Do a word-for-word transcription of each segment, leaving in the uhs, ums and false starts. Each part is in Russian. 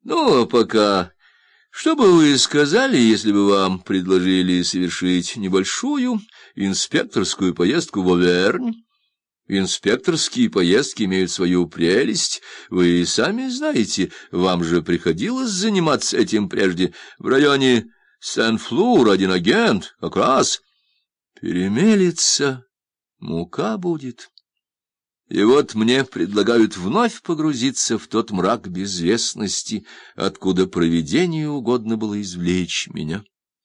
Ну, а пока... Что бы вы сказали, если бы вам предложили совершить небольшую инспекторскую поездку в Овернь? Инспекторские поездки имеют свою прелесть. Вы сами знаете, вам же приходилось заниматься этим прежде. В районе Сен-Флур один агент как раз перемелется, мука будет. И вот мне предлагают вновь погрузиться в тот мрак безвестности, откуда провидению угодно было извлечь меня.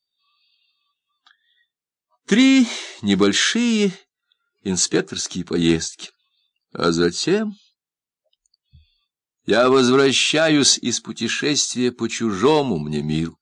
Три небольшие инспекторские поездки, а затем я возвращаюсь из путешествия по чужому мне миру.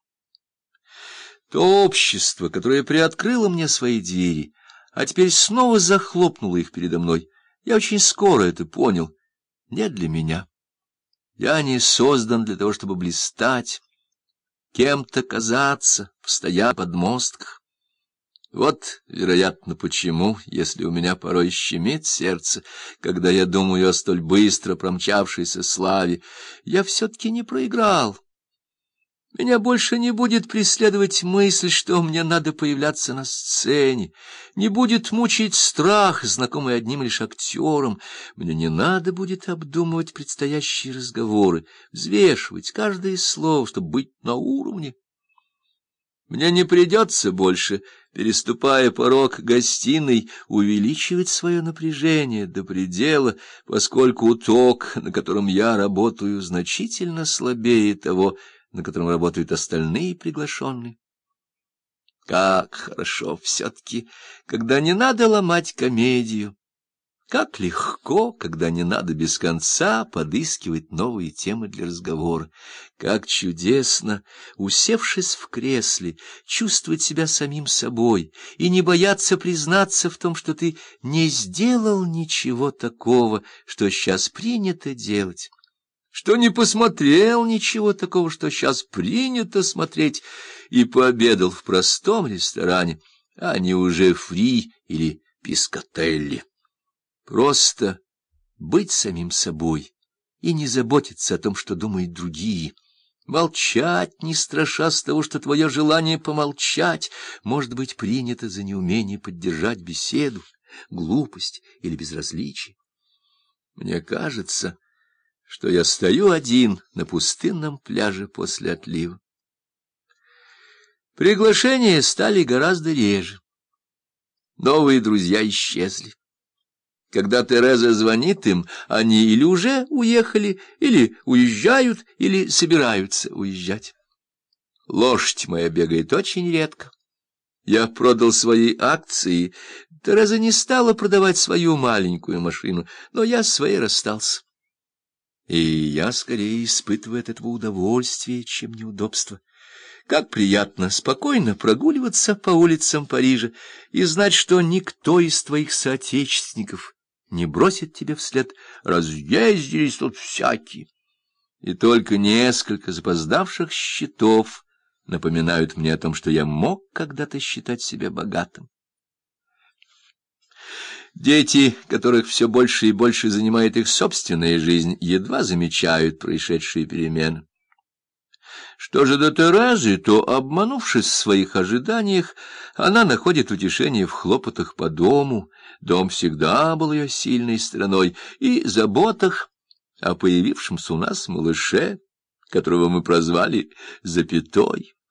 То общество, которое приоткрыло мне свои двери, а теперь снова захлопнуло их передо мной, я очень скоро это понял, не для меня. Я не создан для того, чтобы блистать, кем-то казаться, стоя на подмостках. Вот, вероятно, почему, если у меня порой щемит сердце, когда я думаю о столь быстро промчавшейся славе, я все-таки не проиграл. Меня больше не будет преследовать мысль, что мне надо появляться на сцене, не будет мучить страх, знакомый одним лишь актерам. Мне не надо будет обдумывать предстоящие разговоры, взвешивать каждое слово, чтобы быть на уровне. Мне не придется больше, переступая порог гостиной, увеличивать свое напряжение до предела, поскольку ток, на котором я работаю, значительно слабее того, на котором работают остальные приглашенные. Как хорошо все-таки, когда не надо ломать комедию. Как легко, когда не надо без конца подыскивать новые темы для разговора. Как чудесно, усевшись в кресле, чувствовать себя самим собой и не бояться признаться в том, что ты не сделал ничего такого, что сейчас принято делать, что не посмотрел ничего такого, что сейчас принято смотреть, и пообедал в простом ресторане, а не уже фри или пискателли. Просто быть самим собой и не заботиться о том, что думают другие. Молчать, не страшась того, что твое желание помолчать может быть принято за неумение поддержать беседу, глупость или безразличие. Мне кажется, что я стою один на пустынном пляже после отлива. Приглашения стали гораздо реже. Новые друзья исчезли. Когда Тереза звонит им, они или уже уехали, или уезжают, или собираются уезжать. Лошадь моя бегает очень редко. Я продал свои акции. Тереза не стала продавать свою маленькую машину, но я с своей расстался. И я скорее испытываю от этого удовольствие, чем неудобство. Как приятно спокойно прогуливаться по улицам Парижа и знать, что никто из твоих соотечественников не бросит тебе вслед: разъездились тут всякие. И только несколько запоздавших счетов напоминают мне о том, что я мог когда-то считать себя богатым. Дети, которых все больше и больше занимает их собственная жизнь, едва замечают происшедшие перемены. Что же до Терезы, то, обманувшись в своих ожиданиях, она находит утешение в хлопотах по дому. Дом всегда был ее сильной стороной, и заботах о появившемся у нас малыше, которого мы прозвали Запятой.